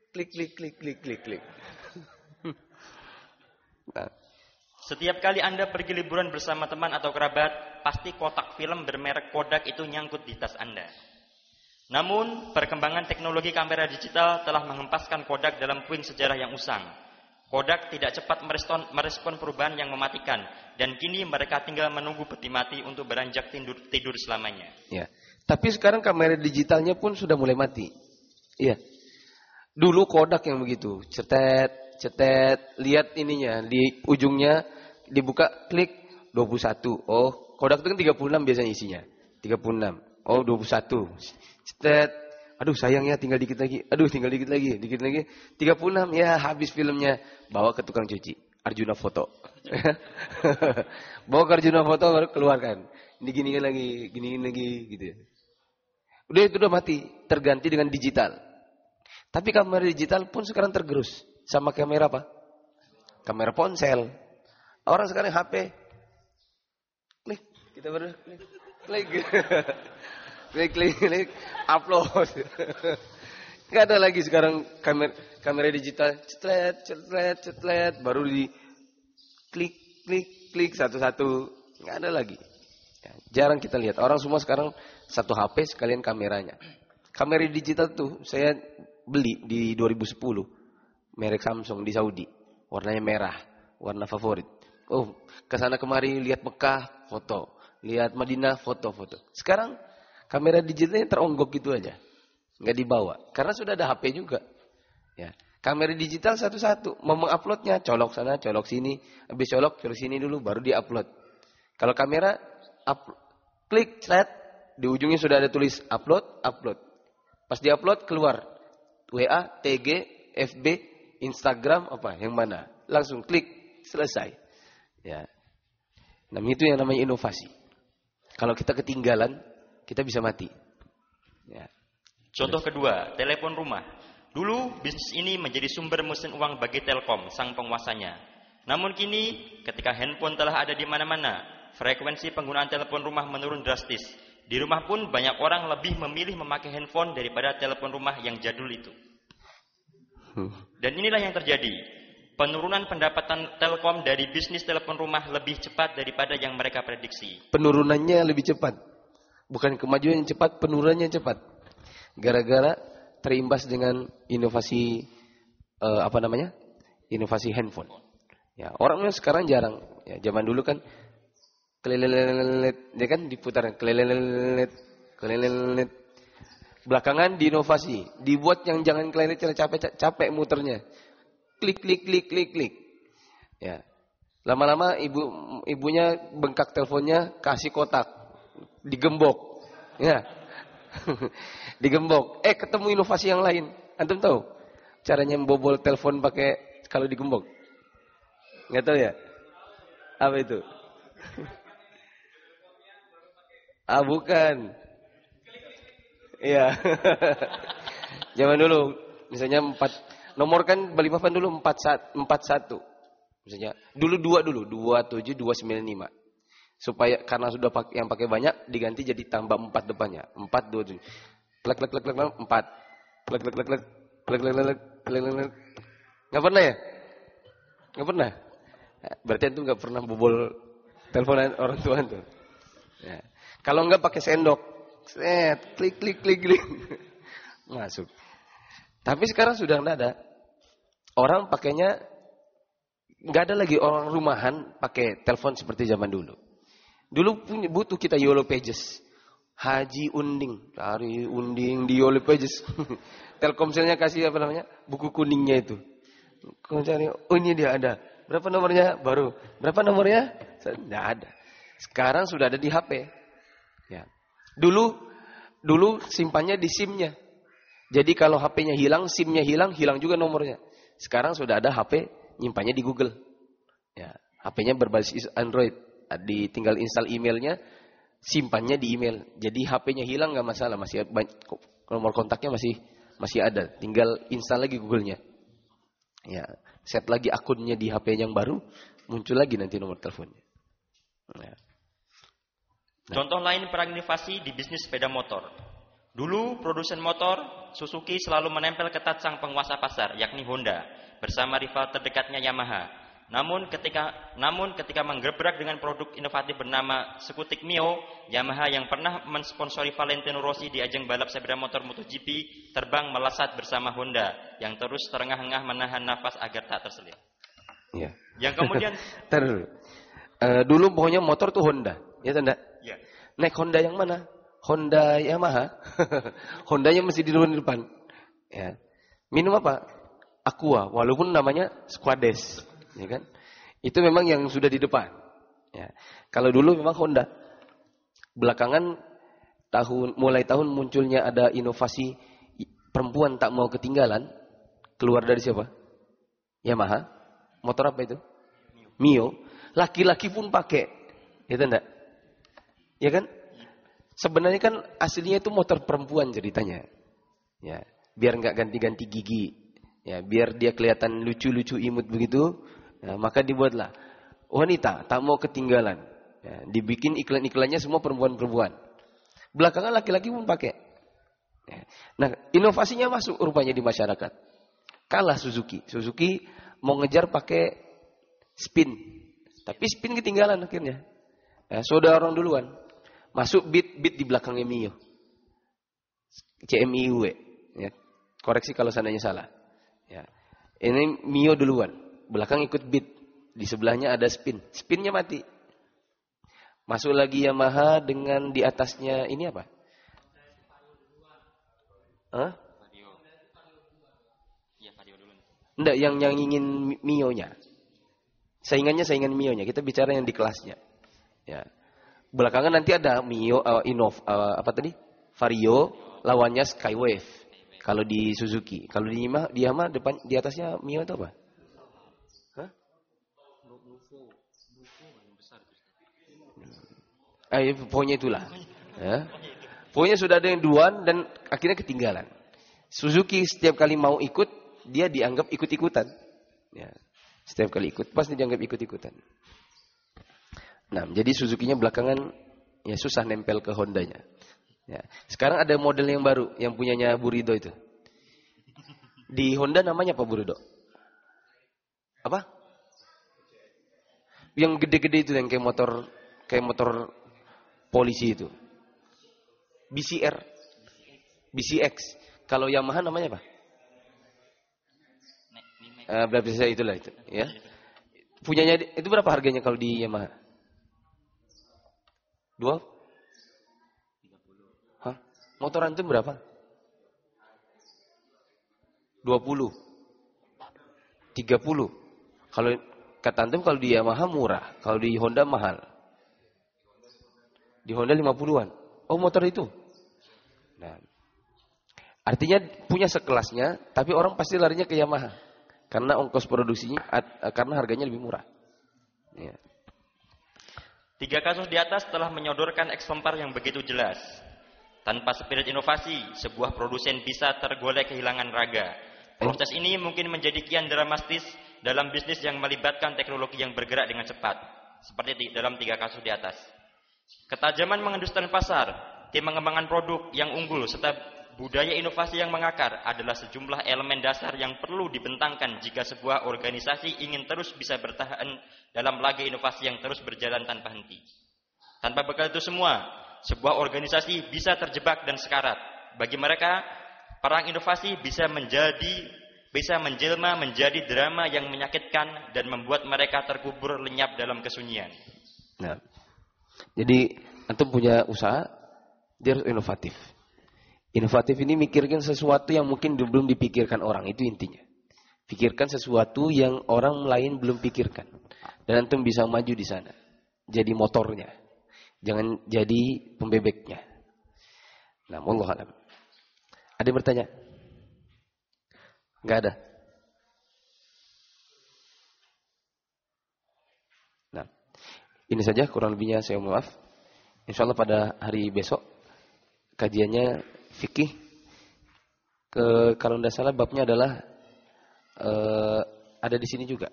Nah. Setiap kali Anda pergi liburan bersama teman atau kerabat, pasti kotak film bermerek Kodak itu nyangkut di tas Anda. Namun, perkembangan teknologi kamera digital telah menghempaskan Kodak dalam puing sejarah yang usang. Kodak tidak cepat merespon perubahan yang mematikan, dan kini mereka tinggal menunggu peti mati untuk beranjak tidur selamanya. Ya. Tapi sekarang kamera digitalnya pun sudah mulai mati. Iya. Dulu Kodak yang begitu, cetet, lihat ininya, di ujungnya dibuka, klik, 21. Oh, Kodak itu kan 36 biasanya isinya. 36. Oh, 21. Cetet. Aduh, sayangnya tinggal dikit lagi. Aduh, tinggal dikit lagi. 36. Ya, habis filmnya. Bawa ke tukang cuci. Arjuna Foto. Bawa ke Arjuna Foto, baru keluarkan. diginiin lagi, giniin lagi gitu ya. Udah itu udah mati, terganti dengan digital. Tapi kamera digital pun sekarang tergerus sama kamera apa? Kamera ponsel. Orang sekarang HP klik, kita baru klik. Klik, upload. Enggak ada lagi sekarang kamera digital, cetlet, baru di klik satu-satu. Enggak ada lagi. Ya, jarang kita lihat. Orang semua sekarang satu HP sekalian kameranya. Kamera digital tuh saya beli di 2010. Merek Samsung di Saudi. Warnanya merah, warna favorit. Oh, kesana kemari lihat Mekah, foto. Lihat Madinah, foto. Sekarang kamera digitalnya teronggok gitu aja. Nggak dibawa. Karena sudah ada HP juga. Ya. Kamera digital satu-satu. Mau menguploadnya, colok sana, colok sini. Habis colok sini dulu, baru di-upload. Kalau kamera, klik, thread. Di ujungnya sudah ada tulis upload. Pas di-upload, keluar. WA, TG, FB, Instagram, apa? Yang mana? Langsung klik, selesai. Ya. Nah, itu yang namanya inovasi. Kalau kita ketinggalan, kita bisa mati. Ya. Contoh kedua, telepon rumah. Dulu bisnis ini menjadi sumber mesin uang bagi Telkom, sang penguasanya. Namun kini, ketika handphone telah ada di mana-mana, frekuensi penggunaan telepon rumah menurun drastis. Di rumah pun banyak orang lebih memilih memakai handphone daripada telepon rumah yang jadul itu. Dan inilah yang terjadi. Penurunan pendapatan Telkom dari bisnis telepon rumah lebih cepat daripada yang mereka prediksi. Penurunannya lebih cepat. Bukan kemajuan yang cepat, penurunannya cepat. Gara-gara terimbas dengan inovasi inovasi handphone. Ya, orangnya sekarang jarang. Ya, zaman dulu kan kelelelet, dia kan diputar kelelelet. Belakangan diinovasi, dibuat yang jangan kelelelet capek muternya. Klik. Ya. Lama-lama ibunya bengkak teleponnya, kasih kotak, digembok. Ya. Digembok. Ketemu inovasi yang lain. Antum tahu caranya membobol telepon pakai kalau digembok? Enggak tahu ya? Apa itu? Bukan. Iya. Zaman dulu misalnya 4 nomor kan Balikpapan dulu 41. Misalnya dulu 27 295. Supaya karena sudah yang pakai banyak diganti jadi tambah 4 depannya. 4 27. Klek 4. Klek. Enggak pernah ya? Enggak pernah. Berarti antum enggak pernah bobol teleponan orang tua antum. Ya. Kalau enggak pakai sendok. Set, klik. Masuk. Tapi sekarang sudah enggak ada. Orang pakainya enggak ada lagi orang rumahan pakai telepon seperti zaman dulu. Dulu butuh kita Yellow Pages. Haji Unding, cari Unding di Yellow Pages. Telkomselnya kasih apa namanya? Buku kuningnya itu. Kau cari, ini dia ada. Berapa nomornya? Baru. Berapa nomornya? Tidak ada. Sekarang sudah ada di HP. Ya. Dulu simpannya di SIM-nya. Jadi kalau HP-nya hilang, SIM-nya hilang juga nomornya. Sekarang sudah ada HP nyimpannya di Google. Ya, HP-nya berbasis Android. Tinggal install emailnya, simpannya di email. Jadi HP-nya hilang nggak masalah, masih nomor kontaknya masih ada. Tinggal install lagi Google-nya. Ya, set lagi akunnya di HP yang baru, muncul lagi nanti nomor teleponnya. Ya. Contoh lain perang inovasi di bisnis sepeda motor. Dulu produsen motor Suzuki selalu menempel ketat sang penguasa pasar, yakni Honda, bersama rival terdekatnya Yamaha. Namun ketika menggebrak dengan produk inovatif bernama skutik Mio, Yamaha yang pernah mensponsori Valentino Rossi di ajang balap sepeda motor MotoGP terbang melesat bersama Honda yang terus terengah-engah menahan nafas agar tak terselip. Ya. Yang kemudian dulu pokoknya motor tuh Honda, ya tanda. Ya. Naik Honda yang mana? Honda Yamaha. Hondanya mesti di depan. Ya. Minum apa? Aqua, walaupun namanya Squades. Ya kan? Itu memang yang sudah di depan. Ya. Kalau dulu memang Honda. Belakangan mulai tahun munculnya ada inovasi perempuan tak mau ketinggalan. Keluar dari siapa? Yamaha. Motor apa itu? Mio. Laki-laki pun pakai. Ya enggak? Ya kan? Sebenarnya kan aslinya itu motor perempuan ceritanya. Ya, biar nggak ganti-ganti gigi. Ya, biar dia kelihatan lucu-lucu imut begitu. Ya, maka dibuatlah wanita tak mau ketinggalan. Ya, dibikin iklan-iklannya semua perempuan-perempuan. Belakangan laki-laki pun pakai. Ya. Nah, inovasinya masuk rupanya di masyarakat. Kalah Suzuki. Suzuki mau ngejar pakai spin. Tapi spin ketinggalan akhirnya. Ya, sudah orang duluan. Masuk beat di belakangnya Mio. CMIUW. Ya. Koreksi kalau seandainya salah. Ya. Ini Mio duluan. Belakang ikut beat. Di sebelahnya ada spin. Spinnya mati. Masuk lagi Yamaha dengan di atasnya ini apa? Hah? Enggak, yang ingin Mio-nya. Saingan Mio-nya. Kita bicara yang di kelasnya. Ya. Belakangan nanti ada Mio, Vario, lawannya Skywave. Kalau di Suzuki, kalau di Yamaha depan di atasnya Mio itu apa? Hah? Pokoknya itulah. Ya. Pokoknya sudah ada yang duluan dan akhirnya ketinggalan. Suzuki setiap kali mau ikut, dia dianggap ikut-ikutan. Ya. Setiap kali ikut, pasti dianggap ikut-ikutan. Nah, jadi Suzuki-nya belakangan ya susah nempel ke Honda-nya. Ya. Sekarang ada model yang baru, yang punyanya Burido itu. Di Honda namanya apa Burido? Apa? Yang gede-gede itu yang kayak motor polisi itu. BCX. Kalau Yamaha namanya apa? Berapa saya itulah itu, ya. Punyanya itu berapa harganya kalau di Yamaha? 2? 30. Hah? Motor antum berapa? 20. 30. Kalau kata antum kalau di Yamaha murah, kalau di Honda mahal. Di Honda 50-an. Oh, motor itu. Nah. Artinya punya sekelasnya, tapi orang pasti larinya ke Yamaha. Karena ongkos produksinya, karena harganya lebih murah. Ya. 3 kasus di atas telah menyodorkan eksemplar yang begitu jelas. Tanpa spirit inovasi, sebuah produsen bisa tergolek kehilangan raga. Proses ini mungkin menjadi kian dramatis dalam bisnis yang melibatkan teknologi yang bergerak dengan cepat. Seperti dalam 3 kasus di atas. Ketajaman mengenduskan pasar, tim pengembangan produk yang unggul, serta budaya inovasi yang mengakar adalah sejumlah elemen dasar yang perlu dibentangkan jika sebuah organisasi ingin terus bisa bertahan dalam laga inovasi yang terus berjalan tanpa henti. Tanpa bekal itu semua, sebuah organisasi bisa terjebak dan sekarat. Bagi mereka, perang inovasi bisa menjelma menjadi drama yang menyakitkan dan membuat mereka terkubur lenyap dalam kesunyian. Nah, jadi antum punya usaha, dia harus inovatif. Inovatif ini mikirkan sesuatu yang mungkin belum dipikirkan orang, itu intinya. Pikirkan sesuatu yang orang lain belum pikirkan. Dan antum bisa maju di sana. Jadi motornya. Jangan jadi pembebeknya. Nah, wallahu a'lam. Ada yang bertanya? Enggak ada. Nah, ini saja kurang lebihnya saya maaf. Insyaallah pada hari besok kajiannya fikih, kalau tidak salah babnya adalah ada di sini juga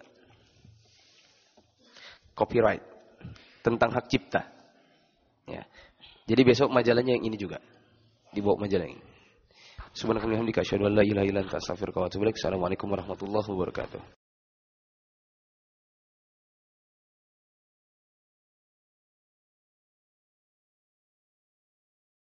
copyright, tentang hak cipta. Ya. Jadi besok majalahnya yang ini juga, dibawa majalah ini. Subhanakallahumma wa bihamdika asyhadu an la ilaha illa anta astaghfiruka wa atubu ilaik. Assalamualaikum warahmatullahi wabarakatuh.